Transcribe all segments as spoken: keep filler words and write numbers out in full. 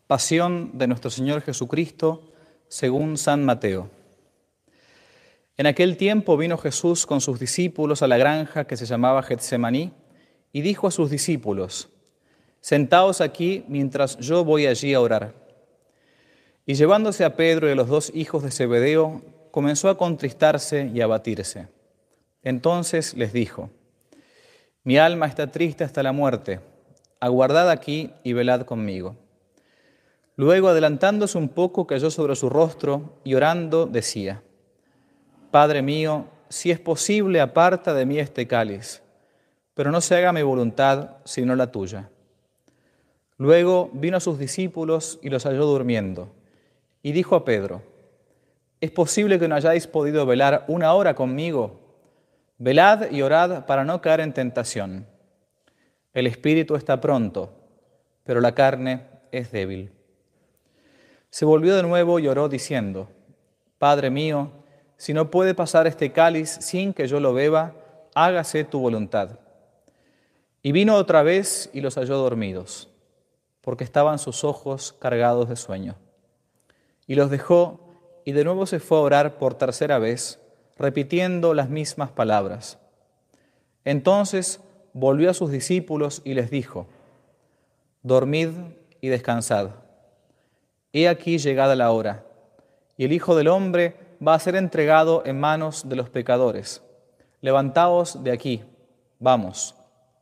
Pasión de nuestro Señor Jesucristo según San Mateo. En aquel tiempo vino Jesús con sus discípulos a la granja que se llamaba Getsemaní y dijo a sus discípulos: «Sentaos aquí mientras yo voy allí a orar». Y llevándose a Pedro y a los dos hijos de Zebedeo, comenzó a contristarse y a abatirse. Entonces les dijo: «Mi alma está triste hasta la muerte, aguardad aquí y velad conmigo». Luego, adelantándose un poco, cayó sobre su rostro y orando decía: «Padre mío, si es posible, aparta de mí este cáliz, pero no se haga mi voluntad, sino la tuya». Luego vino a sus discípulos y los halló durmiendo, y dijo a Pedro: «¿Es posible que no hayáis podido velar una hora conmigo? Velad y orad para no caer en tentación. El espíritu está pronto, pero la carne es débil». Se volvió de nuevo y oró diciendo: «Padre mío, si no puede pasar este cáliz sin que yo lo beba, hágase tu voluntad». Y vino otra vez y los halló dormidos, porque estaban sus ojos cargados de sueño. Y los dejó, y de nuevo se fue a orar por tercera vez, repitiendo las mismas palabras. Entonces volvió a sus discípulos y les dijo: «Dormid y descansad. He aquí llegada la hora, y el Hijo del Hombre va a ser entregado en manos de los pecadores. Levantaos de aquí, vamos».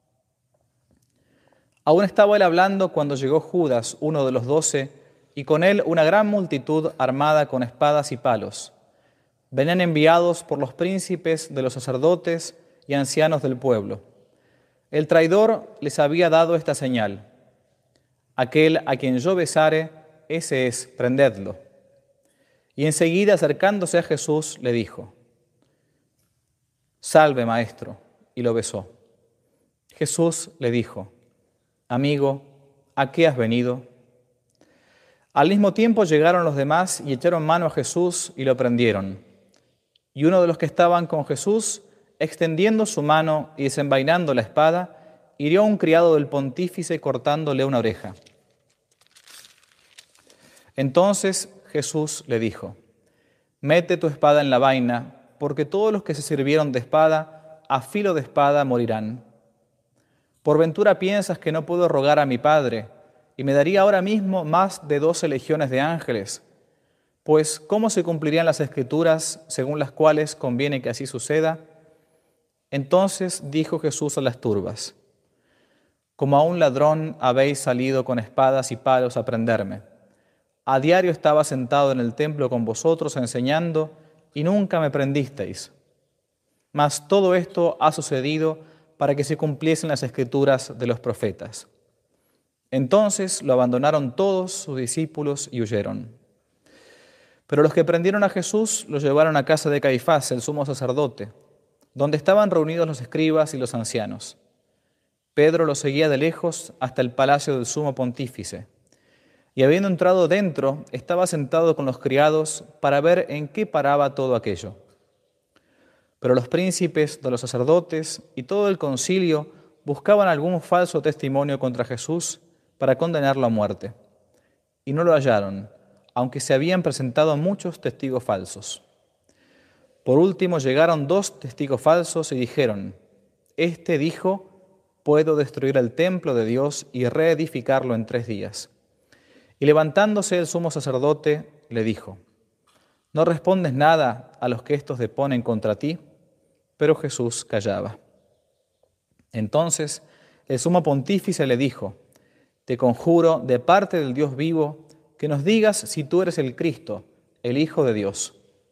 Aún estaba él hablando cuando llegó Judas, uno de los doce, y con él una gran multitud armada con espadas y palos. Venían enviados por los príncipes de los sacerdotes y ancianos del pueblo. El traidor les había dado esta señal: «Aquel a quien yo besare, ese es, prendedlo». Y enseguida, acercándose a Jesús, le dijo: «Salve, maestro», y lo besó. Jesús le dijo: «Amigo, ¿a qué has venido?». Al mismo tiempo llegaron los demás y echaron mano a Jesús y lo prendieron. Y uno de los que estaban con Jesús, extendiendo su mano y desenvainando la espada, hirió a un criado del pontífice cortándole una oreja. Entonces Jesús le dijo: «Mete tu espada en la vaina, porque todos los que se sirvieron de espada, a filo de espada morirán. ¿Por ventura piensas que no puedo rogar a mi Padre, y me daría ahora mismo más de doce legiones de ángeles? Pues, ¿cómo se cumplirían las Escrituras según las cuales conviene que así suceda?». Entonces dijo Jesús a las turbas: «Como a un ladrón habéis salido con espadas y palos a prenderme. A diario estaba sentado en el templo con vosotros enseñando, y nunca me prendisteis. Mas todo esto ha sucedido para que se cumpliesen las Escrituras de los profetas». Entonces lo abandonaron todos sus discípulos y huyeron. Pero los que prendieron a Jesús lo llevaron a casa de Caifás, el sumo sacerdote, donde estaban reunidos los escribas y los ancianos. Pedro lo seguía de lejos hasta el palacio del sumo pontífice, y habiendo entrado dentro, estaba sentado con los criados para ver en qué paraba todo aquello. Pero los príncipes de los sacerdotes y todo el concilio buscaban algún falso testimonio contra Jesús para condenarlo a muerte, y no lo hallaron, aunque se habían presentado muchos testigos falsos. Por último llegaron dos testigos falsos y dijeron: «Este dijo: puedo destruir el templo de Dios y reedificarlo en tres días». Y levantándose el sumo sacerdote, le dijo: «¿No respondes nada a los que estos deponen contra ti?». Pero Jesús callaba. Entonces el sumo pontífice le dijo: «Te conjuro, de parte del Dios vivo, que nos digas si tú eres el Cristo, el Hijo de Dios».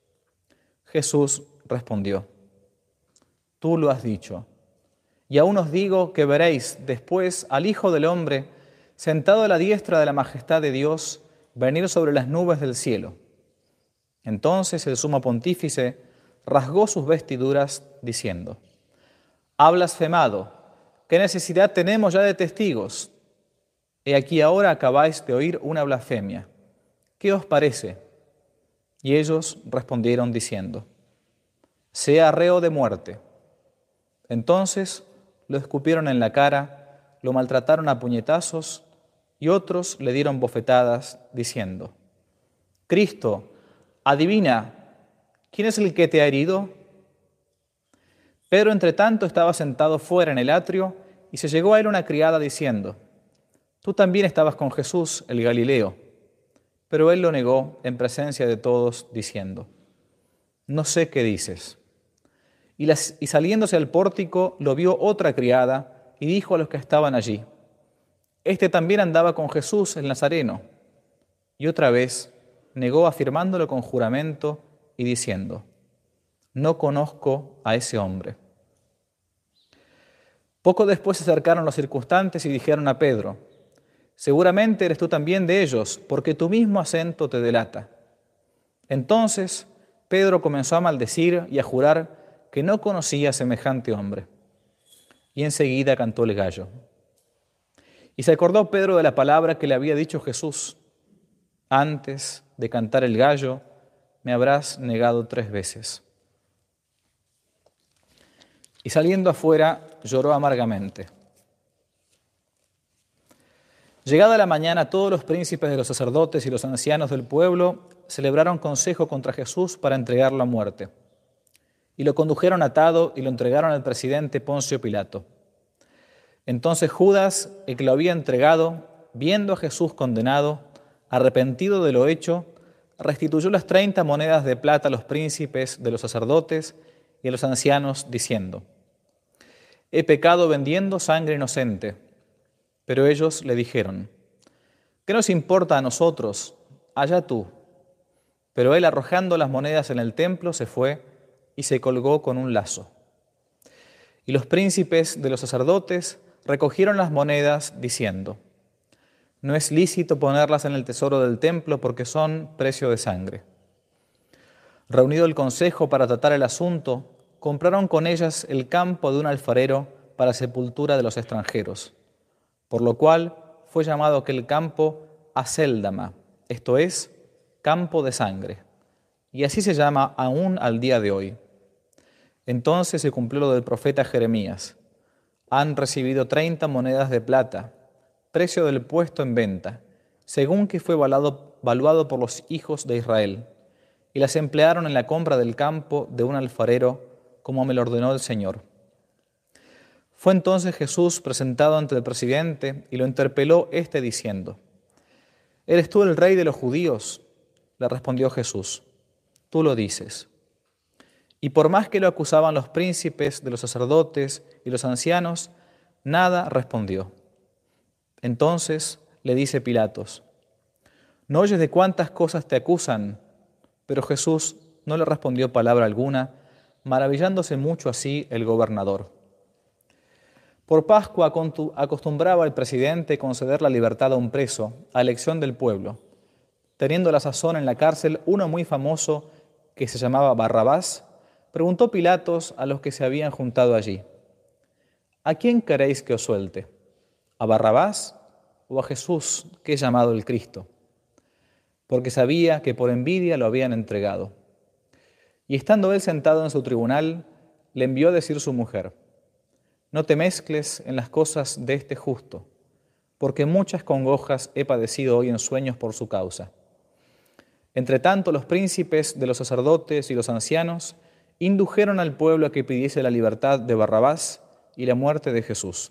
Jesús respondió: «Tú lo has dicho. Y aún os digo que veréis después al Hijo del Hombre sentado a la diestra de la majestad de Dios, venir sobre las nubes del cielo». Entonces el sumo pontífice rasgó sus vestiduras, diciendo: «Ha blasfemado. ¿Qué necesidad tenemos ya de testigos? He aquí ahora acabáis de oír una blasfemia. ¿Qué os parece?». Y ellos respondieron diciendo: «Sea reo de muerte». Entonces lo escupieron en la cara, lo maltrataron a puñetazos y otros le dieron bofetadas, diciendo: Cristo, adivina, ¿quién es el que te ha herido? Pedro, entre tanto, estaba sentado fuera en el atrio, y se llegó a él una criada diciendo: Tú también estabas con Jesús, el Galileo. Pero él lo negó en presencia de todos, diciendo: No sé qué dices. Y, las, y saliéndose al pórtico, lo vio otra criada, y dijo a los que estaban allí: Este también andaba con Jesús el Nazareno. Y otra vez negó, afirmándolo con juramento y diciendo: No conozco a ese hombre. Poco después se acercaron los circunstantes y dijeron a Pedro: Seguramente eres tú también de ellos, porque tu mismo acento te delata. Entonces Pedro comenzó a maldecir y a jurar que no conocía a semejante hombre. Y enseguida cantó el gallo. Y se acordó Pedro de la palabra que le había dicho Jesús: Antes de cantar el gallo, me habrás negado tres veces. Y saliendo afuera, lloró amargamente. Llegada la mañana, todos los príncipes de los sacerdotes y los ancianos del pueblo celebraron consejo contra Jesús para entregarlo a muerte. Y lo condujeron atado y lo entregaron al presidente Poncio Pilato. Entonces Judas, el que lo había entregado, viendo a Jesús condenado, arrepentido de lo hecho, restituyó las treinta monedas de plata a los príncipes de los sacerdotes y a los ancianos, diciendo: He pecado vendiendo sangre inocente. Pero ellos le dijeron: ¿Qué nos importa a nosotros? Allá tú. Pero él, arrojando las monedas en el templo, se fue y se colgó con un lazo. Y los príncipes de los sacerdotes recogieron las monedas, diciendo: No es lícito ponerlas en el tesoro del templo porque son precio de sangre. Reunido el consejo para tratar el asunto, compraron con ellas el campo de un alfarero para sepultura de los extranjeros, por lo cual fue llamado aquel campo Acéldama, esto es, campo de sangre, y así se llama aún al día de hoy. Entonces se cumplió lo del profeta Jeremías: Han recibido treinta monedas de plata, precio del puesto en venta, según que fue valuado, valuado por los hijos de Israel, y las emplearon en la compra del campo de un alfarero, como me lo ordenó el Señor. Fue entonces Jesús presentado ante el presidente y lo interpeló éste diciendo: ¿Eres tú el rey de los judíos? Le respondió Jesús: Tú lo dices. Y por más que lo acusaban los príncipes de los sacerdotes y los ancianos, nada respondió. Entonces le dice Pilatos: ¿No oyes de cuántas cosas te acusan? Pero Jesús no le respondió palabra alguna, maravillándose mucho así el gobernador. Por Pascua acostumbraba el presidente conceder la libertad a un preso, a elección del pueblo, teniendo la sazón en la cárcel uno muy famoso que se llamaba Barrabás. Preguntó Pilatos a los que se habían juntado allí: ¿A quién queréis que os suelte? ¿A Barrabás o a Jesús, que es llamado el Cristo? Porque sabía que por envidia lo habían entregado. Y estando él sentado en su tribunal, le envió a decir su mujer: No te mezcles en las cosas de este justo, porque muchas congojas he padecido hoy en sueños por su causa. Entre tanto, los príncipes de los sacerdotes y los ancianos indujeron al pueblo a que pidiese la libertad de Barrabás y la muerte de Jesús.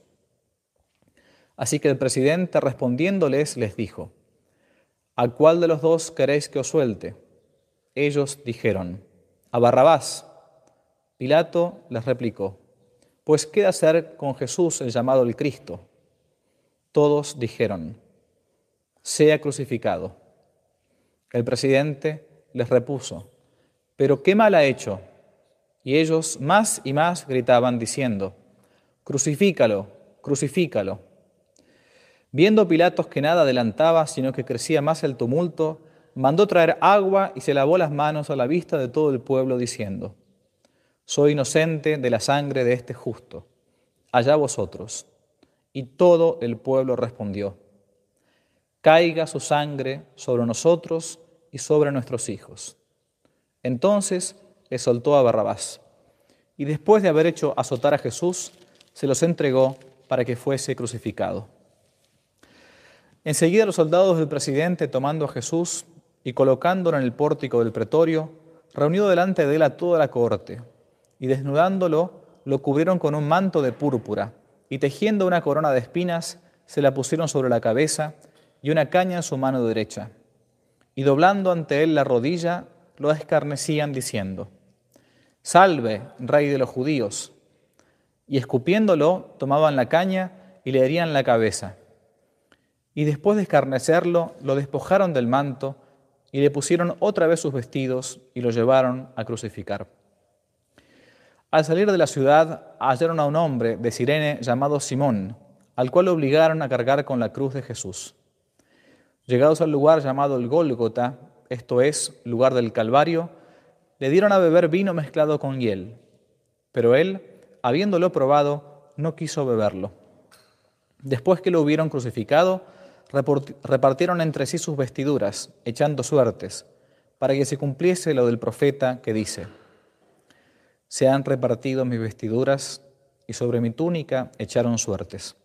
Así que el presidente, respondiéndoles, les dijo: ¿A cuál de los dos queréis que os suelte? Ellos dijeron: a Barrabás. Pilato les replicó: Pues qué hacer con Jesús, el llamado el Cristo. Todos dijeron: sea crucificado. El presidente les repuso: ¿pero qué mal ha hecho? Y ellos más y más gritaban diciendo: crucifícalo, crucifícalo. Viendo Pilatos que nada adelantaba, sino que crecía más el tumulto, mandó traer agua y se lavó las manos a la vista de todo el pueblo, diciendo: soy inocente de la sangre de este justo, allá vosotros. Y todo el pueblo respondió: caiga su sangre sobre nosotros y sobre nuestros hijos. Entonces le soltó a Barrabás, y después de haber hecho azotar a Jesús, se los entregó para que fuese crucificado. Enseguida los soldados del presidente, tomando a Jesús y colocándolo en el pórtico del pretorio, reunió delante de él a toda la corte, y desnudándolo, lo cubrieron con un manto de púrpura, y tejiendo una corona de espinas, se la pusieron sobre la cabeza, y una caña en su mano derecha. Y doblando ante él la rodilla, lo escarnecían diciendo: «Salve, rey de los judíos». Y escupiéndolo, tomaban la caña y le herían la cabeza. Y después de escarnecerlo, lo despojaron del manto y le pusieron otra vez sus vestidos y lo llevaron a crucificar. Al salir de la ciudad, hallaron a un hombre de Cirene llamado Simón, al cual obligaron a cargar con la cruz de Jesús. Llegados al lugar llamado el Gólgota, esto es, lugar del Calvario, le dieron a beber vino mezclado con hiel, pero él, habiéndolo probado, no quiso beberlo. Después que lo hubieron crucificado, repartieron entre sí sus vestiduras, echando suertes, para que se cumpliese lo del profeta que dice: «Se han repartido mis vestiduras, y sobre mi túnica echaron suertes».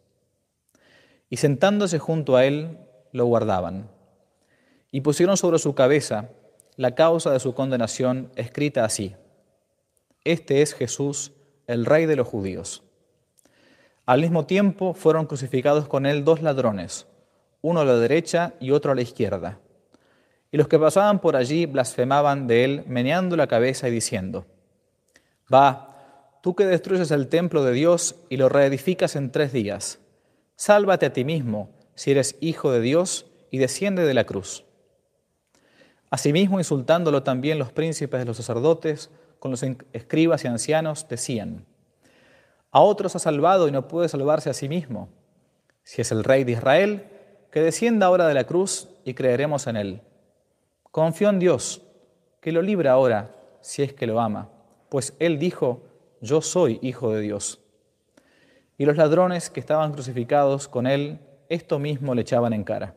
Y sentándose junto a él, lo guardaban. Y pusieron sobre su cabeza la causa de su condenación, escrita así: «Este es Jesús, el Rey de los judíos». Al mismo tiempo fueron crucificados con él dos ladrones, uno a la derecha y otro a la izquierda. Y los que pasaban por allí blasfemaban de él, meneando la cabeza y diciendo: «Va, tú que destruyes el templo de Dios y lo reedificas en tres días, sálvate a ti mismo, si eres hijo de Dios, y desciende de la cruz». Asimismo, insultándolo también los príncipes de los sacerdotes, con los escribas y ancianos, decían: «A otros ha salvado y no puede salvarse a sí mismo. Si es el Rey de Israel, que descienda ahora de la cruz y creeremos en él. Confío en Dios, que lo libra ahora, si es que lo ama, pues él dijo: yo soy hijo de Dios». Y los ladrones que estaban crucificados con él, esto mismo le echaban en cara.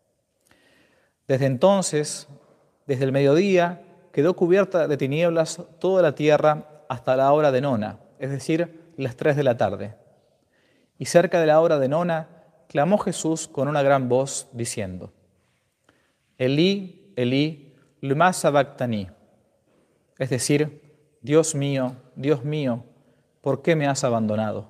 Desde entonces, desde el mediodía, quedó cubierta de tinieblas toda la tierra hasta la hora de nona, es decir, las tres de la tarde. Y cerca de la hora de nona, clamó Jesús con una gran voz, diciendo: «Elí, Elí, lema sabactani», es decir, «Dios mío, Dios mío, ¿por qué me has abandonado?».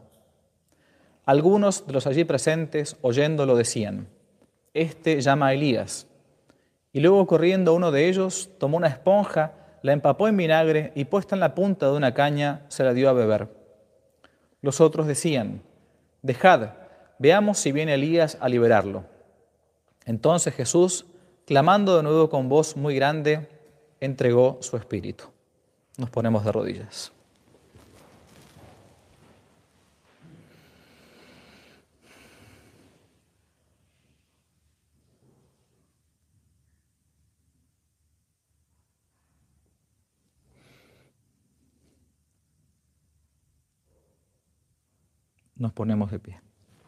Algunos de los allí presentes, oyéndolo, decían: «Este llama a Elías». Y luego, corriendo uno de ellos, tomó una esponja, la empapó en vinagre y, puesta en la punta de una caña, se la dio a beber. Los otros decían: «Dejad, veamos si viene Elías a liberarlo». Entonces Jesús, clamando de nuevo con voz muy grande, entregó su espíritu. Nos ponemos de rodillas. Nos ponemos de pie.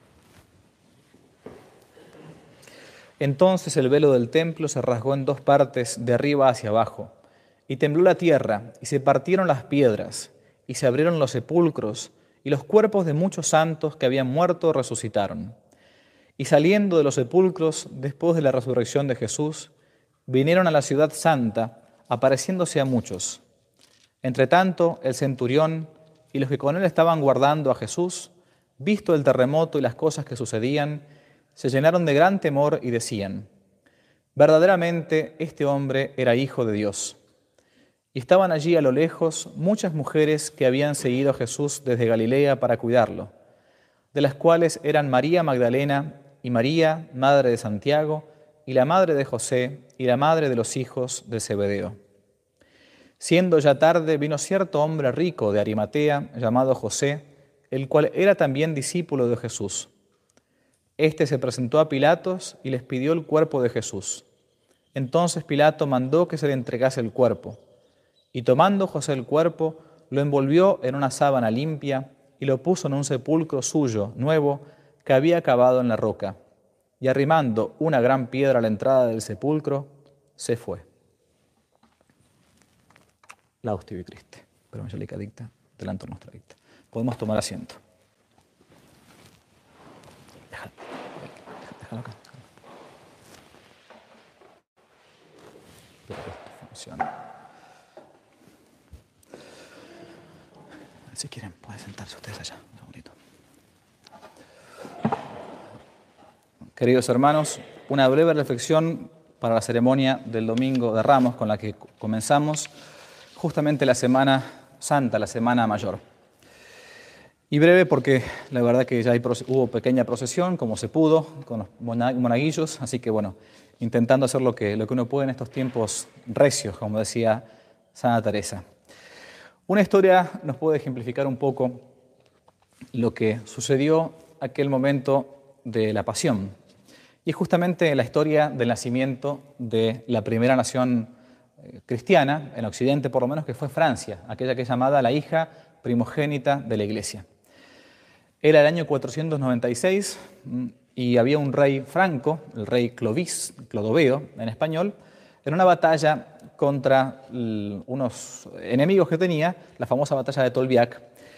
Entonces el velo del templo se rasgó en dos partes, de arriba hacia abajo, y tembló la tierra, y se partieron las piedras, y se abrieron los sepulcros, y los cuerpos de muchos santos que habían muerto resucitaron. Y saliendo de los sepulcros, después de la resurrección de Jesús, vinieron a la ciudad santa, apareciéndose a muchos. Entretanto, el centurión y los que con él estaban guardando a Jesús, visto el terremoto y las cosas que sucedían, se llenaron de gran temor y decían: verdaderamente este hombre era hijo de Dios. Y estaban allí a lo lejos muchas mujeres que habían seguido a Jesús desde Galilea para cuidarlo, de las cuales eran María Magdalena y María, madre de Santiago, y la madre de José, y la madre de los hijos de Zebedeo. Siendo ya tarde, vino cierto hombre rico de Arimatea, llamado José, el cual era también discípulo de Jesús. Este se presentó a Pilatos y les pidió el cuerpo de Jesús. Entonces Pilato mandó que se le entregase el cuerpo. Y tomando José el cuerpo, lo envolvió en una sábana limpia y lo puso en un sepulcro suyo, nuevo, que había cavado en la roca. Y arrimando una gran piedra a la entrada del sepulcro, se fue. Lausti vi Christe, per angelica dicta, delantor nostra dicta. Podemos tomar asiento. Déjalo, déjalo acá. oración. Si quieren, pueden sentarse ustedes allá. Un segundito. Queridos hermanos, una breve reflexión para la ceremonia del Domingo de Ramos con la que comenzamos justamente la Semana Santa, la Semana Mayor. Y breve porque la verdad que ya hay, hubo pequeña procesión, como se pudo, con los monaguillos, así que bueno, intentando hacer lo que, lo que uno puede en estos tiempos recios, como decía Santa Teresa. Una historia nos puede ejemplificar un poco lo que sucedió aquel momento de la Pasión. Y es justamente la historia del nacimiento de la primera nación cristiana, en Occidente por lo menos, que fue Francia, aquella que es llamada la hija primogénita de la Iglesia. Era el año cuatrocientos noventa y seis y había un rey franco, el rey Clovis, Clodoveo en español, en una batalla contra unos enemigos que tenía, la famosa batalla de Tolbiac.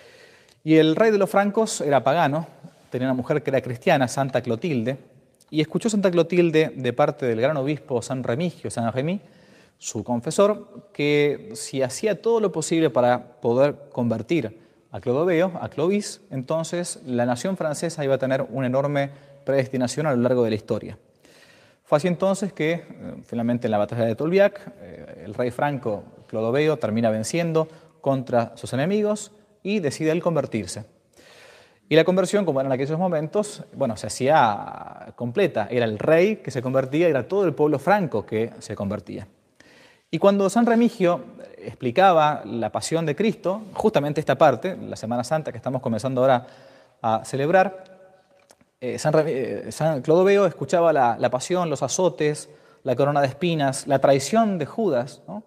Y el rey de los francos era pagano, tenía una mujer que era cristiana, Santa Clotilde, y escuchó Santa Clotilde de parte del gran obispo San Remigio, San Remy, su confesor, que si hacía todo lo posible para poder convertir a Clodoveo, a Clovis, entonces la nación francesa iba a tener una enorme predestinación a lo largo de la historia. Fue así entonces que, eh, finalmente en la batalla de Tolbiac, eh, el rey franco Clodoveo termina venciendo contra sus enemigos y decide él convertirse. Y la conversión, como era en aquellos momentos, bueno, se hacía completa. Era el rey que se convertía y era todo el pueblo franco que se convertía. Y cuando San Remigio explicaba la pasión de Cristo, justamente esta parte, la Semana Santa que estamos comenzando ahora a celebrar, eh, San, eh, San Clodoveo escuchaba la, la pasión, los azotes, la corona de espinas, la traición de Judas, ¿no?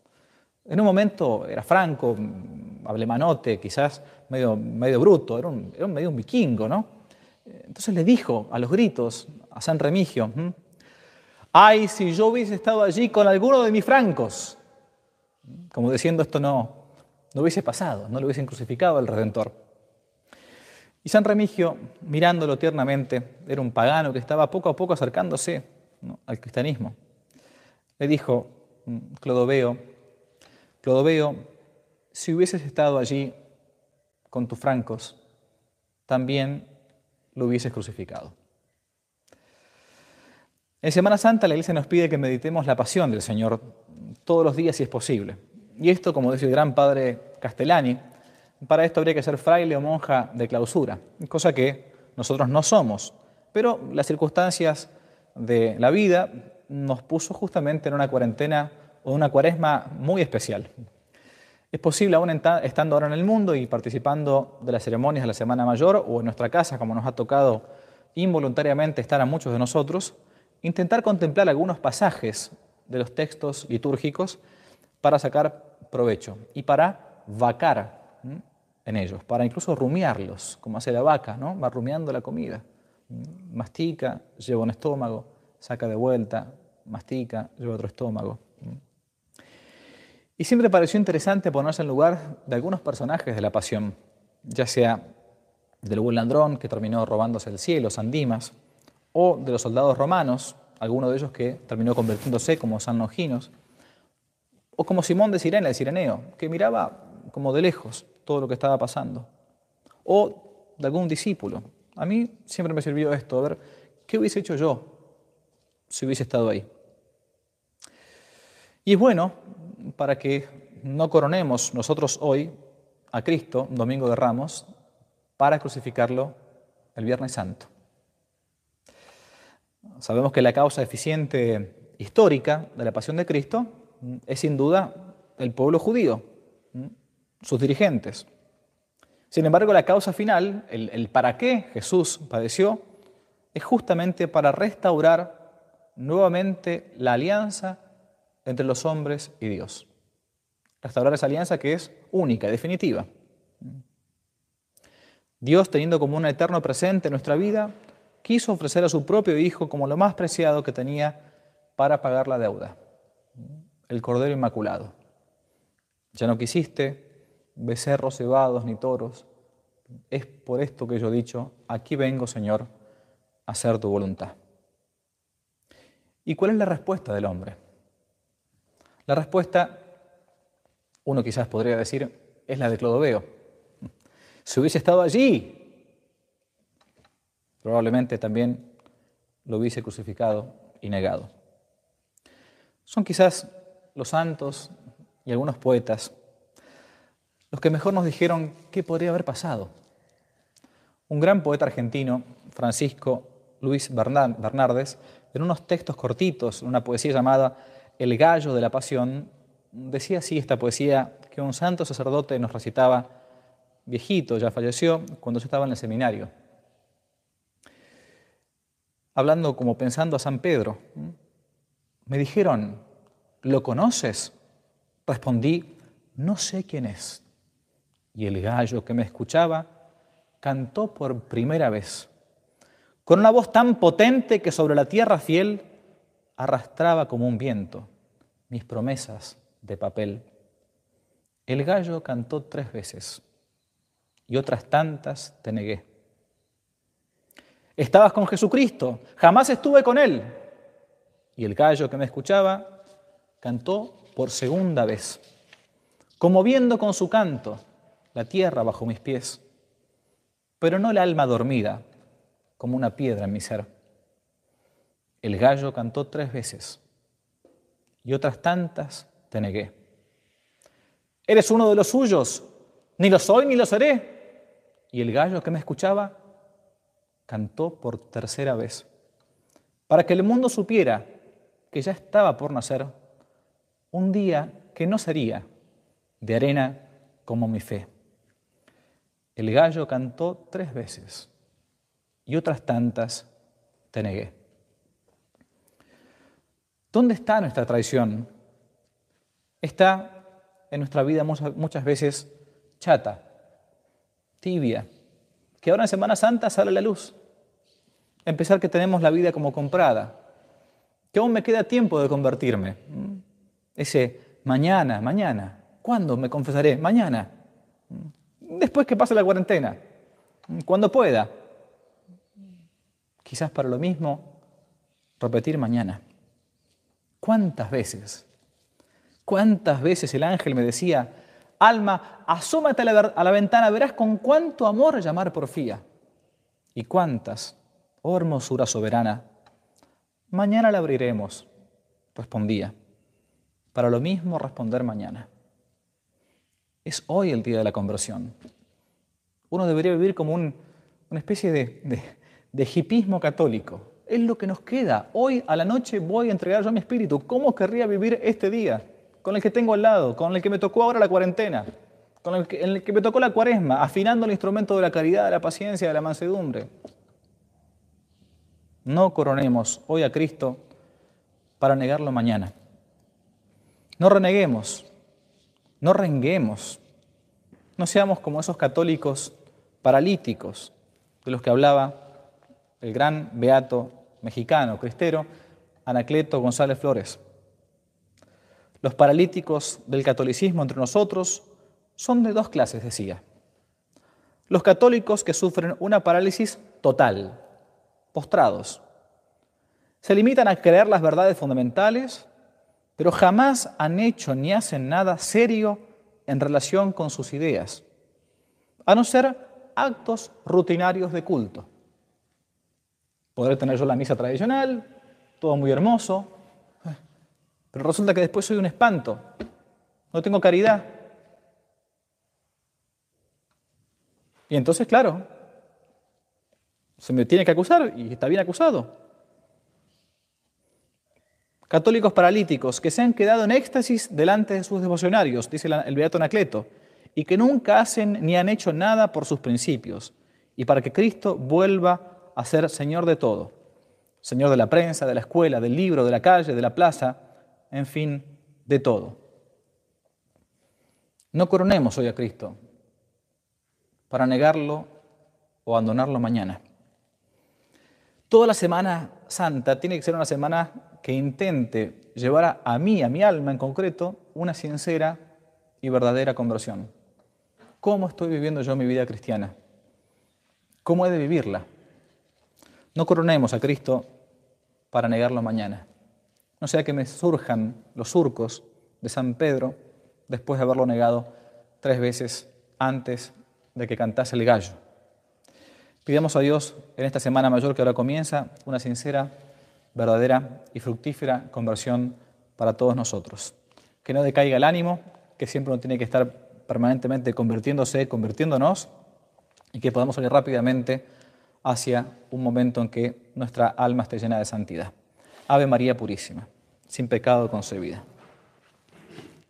En un momento era franco, ablemanote, quizás medio, medio bruto, era, un, era medio un vikingo, ¿no? Entonces le dijo a los gritos a San Remigio, ¿Mm? ¡ay, si yo hubiese estado allí con alguno de mis francos! Como diciendo, esto no, no hubiese pasado, no lo hubiesen crucificado al Redentor. Y San Remigio, mirándolo tiernamente, era un pagano que estaba poco a poco acercándose, ¿no?, al cristianismo. Le dijo, Clodoveo, Clodoveo, si hubieses estado allí con tus francos, también lo hubieses crucificado. En Semana Santa la Iglesia nos pide que meditemos la pasión del Señor todos los días si es posible. Y esto, como dice el gran padre Castellani, para esto habría que ser fraile o monja de clausura, cosa que nosotros no somos. Pero las circunstancias de la vida nos puso justamente en una cuarentena o una cuaresma muy especial. Es posible, aún estando ahora en el mundo y participando de las ceremonias de la Semana Mayor o en nuestra casa, como nos ha tocado involuntariamente estar a muchos de nosotros, intentar contemplar algunos pasajes de los textos litúrgicos para sacar provecho y para vacar ¿m? en ellos, para incluso rumiarlos, como hace la vaca, ¿no? Va rumiando la comida. Mastica, lleva un estómago, saca de vuelta, mastica, lleva otro estómago. Y siempre pareció interesante ponerse en lugar de algunos personajes de la Pasión, ya sea del buen ladrón que terminó robándose el cielo, San Dimas, o de los soldados romanos, alguno de ellos que terminó convirtiéndose como San Longinos, o como Simón de Cirene, el cireneo, que miraba como de lejos todo lo que estaba pasando, o de algún discípulo. A mí siempre me sirvió esto, a ver, ¿qué hubiese hecho yo si hubiese estado ahí? Y es bueno para que no coronemos nosotros hoy a Cristo, Domingo de Ramos, para crucificarlo el Viernes Santo. Sabemos que la causa eficiente histórica de la pasión de Cristo es sin duda el pueblo judío, sus dirigentes. Sin embargo, la causa final, el, el para qué Jesús padeció, es justamente para restaurar nuevamente la alianza entre los hombres y Dios. Restaurar esa alianza que es única, definitiva. Dios, teniendo como un eterno presente en nuestra vida, quiso ofrecer a su propio Hijo como lo más preciado que tenía para pagar la deuda, el Cordero Inmaculado. Ya no quisiste becerros cebados ni toros. Es por esto que yo he dicho, aquí vengo, Señor, a hacer tu voluntad. ¿Y cuál es la respuesta del hombre? La respuesta, uno quizás podría decir, es la de Clodoveo. Si hubiese estado allí, probablemente también lo hubiese crucificado y negado. Son quizás los santos y algunos poetas los que mejor nos dijeron qué podría haber pasado. Un gran poeta argentino, Francisco Luis Bernardes, en unos textos cortitos, en una poesía llamada El gallo de la pasión, decía así esta poesía que un santo sacerdote nos recitaba, viejito, ya falleció, cuando yo estaba en el seminario. Hablando como pensando a San Pedro, me dijeron, ¿lo conoces? Respondí, no sé quién es. Y el gallo que me escuchaba cantó por primera vez, con una voz tan potente que sobre la tierra fiel arrastraba como un viento mis promesas de papel. El gallo cantó tres veces y otras tantas te negué. Estabas con Jesucristo, jamás estuve con Él. Y el gallo que me escuchaba cantó por segunda vez, conmoviendo con su canto la tierra bajo mis pies, pero no el alma dormida, como una piedra en mi ser. El gallo cantó tres veces y otras tantas te negué. ¿Eres uno de los suyos? Ni lo soy ni lo seré. Y el gallo que me escuchaba cantó por tercera vez, para que el mundo supiera que ya estaba por nacer un día que no sería de arena como mi fe. El gallo cantó tres veces y otras tantas te negué. ¿Dónde está nuestra traición? Está en nuestra vida muchas veces chata, tibia, que ahora en Semana Santa sale a la luz. Empezar que tenemos la vida como comprada, que aún me queda tiempo de convertirme. Ese mañana, mañana, ¿cuándo me confesaré? Mañana. Después que pase la cuarentena, cuando pueda. Quizás para lo mismo, repetir mañana. ¿Cuántas veces? ¿Cuántas veces el ángel me decía, alma, asómate a la, a la ventana, verás con cuánto amor llamar porfía? ¿Y cuántas, oh hermosura soberana? Mañana la abriremos, respondía. Para lo mismo responder mañana. Es hoy el día de la conversión. Uno debería vivir como un, una especie de, de, de hipismo católico. Es lo que nos queda. Hoy a la noche voy a entregar yo mi espíritu. ¿Cómo querría vivir este día? Con el que tengo al lado, con el que me tocó ahora la cuarentena, con el que, en el que me tocó la cuaresma, afinando el instrumento de la caridad, de la paciencia, de la mansedumbre. No coronemos hoy a Cristo para negarlo mañana. No reneguemos, no renguemos, no seamos como esos católicos paralíticos de los que hablaba el gran beato mexicano, cristero, Anacleto González Flores. Los paralíticos del catolicismo entre nosotros son de dos clases, decía. Los católicos que sufren una parálisis total, postrados. Se limitan a creer las verdades fundamentales, pero jamás han hecho ni hacen nada serio en relación con sus ideas, a no ser actos rutinarios de culto. Podré tener yo la misa tradicional, todo muy hermoso, pero resulta que después soy un espanto, no tengo caridad. Y entonces, claro, se me tiene que acusar y está bien acusado. Católicos paralíticos que se han quedado en éxtasis delante de sus devocionarios, dice el beato Anacleto, y que nunca hacen ni han hecho nada por sus principios, y para que Cristo vuelva a ser Señor de todo, Señor de la prensa, de la escuela, del libro, de la calle, de la plaza, en fin, de todo. No coronemos hoy a Cristo para negarlo o abandonarlo mañana. Toda la Semana Santa tiene que ser una semana que intente llevar a, a mí, a mi alma en concreto, una sincera y verdadera conversión. ¿Cómo estoy viviendo yo mi vida cristiana? ¿Cómo he de vivirla? No coronemos a Cristo para negarlo mañana. No sea que me surjan los surcos de San Pedro después de haberlo negado tres veces antes de que cantase el gallo. Pidamos a Dios en esta Semana Mayor que ahora comienza una sincera, verdadera y fructífera conversión para todos nosotros. Que no decaiga el ánimo, que siempre uno tiene que estar permanentemente convirtiéndose, convirtiéndonos, y que podamos salir rápidamente hacia un momento en que nuestra alma esté llena de santidad. Ave María Purísima, sin pecado concebida.